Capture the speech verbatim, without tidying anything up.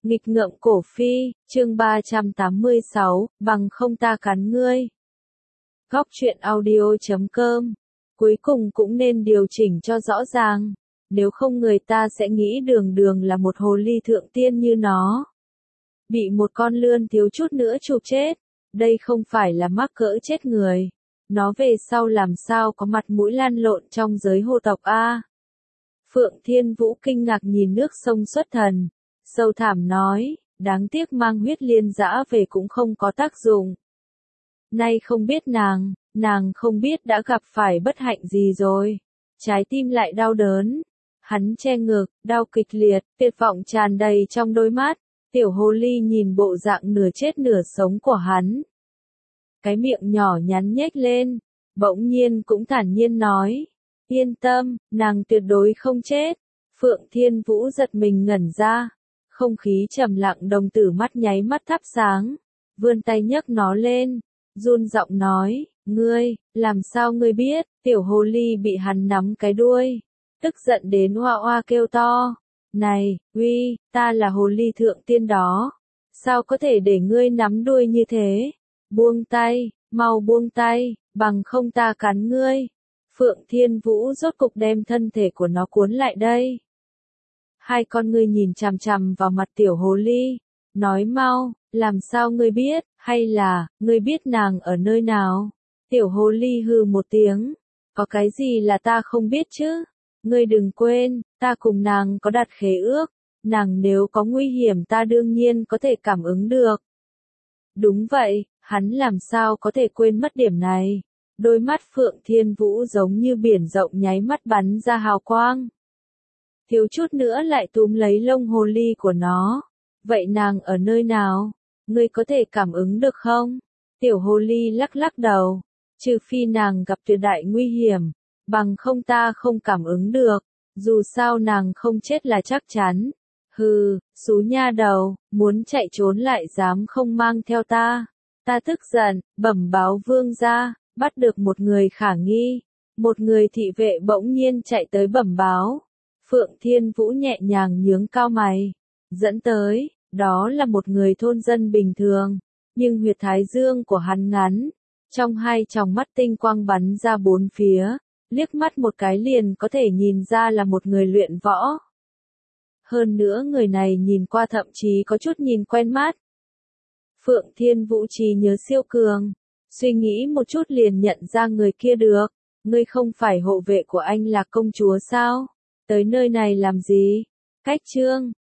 Nghịch ngợm cổ phi, chương ba trăm tám mươi sáu, bằng không ta cắn ngươi. Góc truyện audio chấm com. Cuối cùng cũng nên điều chỉnh cho rõ ràng, nếu không người ta sẽ nghĩ Đường Đường là một hồ ly thượng tiên như nó. Bị một con lươn thiếu chút nữa chụp chết, đây không phải là mắc cỡ chết người. Nó về sau làm sao có mặt mũi lan lộn trong giới hồ tộc a? Phượng Thiên Vũ kinh ngạc nhìn nước sông xuất thần, sâu thẳm nói, đáng tiếc mang huyết liên dã về cũng không có tác dụng. Nay không biết nàng, nàng không biết đã gặp phải bất hạnh gì rồi. Trái tim lại đau đớn. Hắn che ngực, đau kịch liệt, tuyệt vọng tràn đầy trong đôi mắt. Tiểu hồ ly nhìn bộ dạng nửa chết nửa sống của hắn. Cái miệng nhỏ nhắn nhếch lên, bỗng nhiên cũng thản nhiên nói. Yên tâm, nàng tuyệt đối không chết. Phượng Thiên Vũ giật mình ngẩn ra. Không khí trầm lặng đồng tử mắt nháy mắt thắp sáng. Vươn tay nhấc nó lên. Run giọng nói, ngươi, làm sao ngươi biết? Tiểu hồ ly bị hắn nắm cái đuôi. Tức giận đến oa oa kêu to. Này, uy, ta là hồ ly thượng tiên đó. Sao có thể để ngươi nắm đuôi như thế? Buông tay, mau buông tay, bằng không ta cắn ngươi. Phượng Thiên Vũ rốt cục đem thân thể của nó cuốn lại đây. Hai con ngươi nhìn chằm chằm vào mặt tiểu hồ ly. Nói mau, làm sao ngươi biết, hay là, ngươi biết nàng ở nơi nào? Tiểu hồ ly hừ một tiếng. Có cái gì là ta không biết chứ? Ngươi đừng quên, ta cùng nàng có đặt khế ước. Nàng nếu có nguy hiểm ta đương nhiên có thể cảm ứng được. Đúng vậy, hắn làm sao có thể quên mất điểm này? Đôi mắt Phượng Thiên Vũ giống như biển rộng nháy mắt bắn ra hào quang. Thiếu chút nữa lại túm lấy lông hồ ly của nó. Vậy nàng ở nơi nào? Ngươi có thể cảm ứng được không? Tiểu hồ ly lắc lắc đầu. Trừ phi nàng gặp tuyệt đại nguy hiểm, bằng không ta không cảm ứng được. Dù sao nàng không chết là chắc chắn. Hừ, xú nha đầu, muốn chạy trốn lại dám không mang theo ta. Ta tức giận, bẩm báo vương gia, bắt được một người khả nghi. Một người thị vệ bỗng nhiên chạy tới bẩm báo. Phượng Thiên Vũ nhẹ nhàng nhướng cao mày. Dẫn tới, đó là một người thôn dân bình thường. Nhưng huyệt thái dương của hắn ngắn. Trong hai tròng mắt tinh quang bắn ra bốn phía. Liếc mắt một cái liền có thể nhìn ra là một người luyện võ. Hơn nữa người này nhìn qua thậm chí có chút nhìn quen mắt. Phượng Thiên Vũ trí nhớ siêu cường. Suy nghĩ một chút liền nhận ra người kia được. Ngươi không phải hộ vệ của anh là công chúa sao? Tới nơi này làm gì? Cách chương,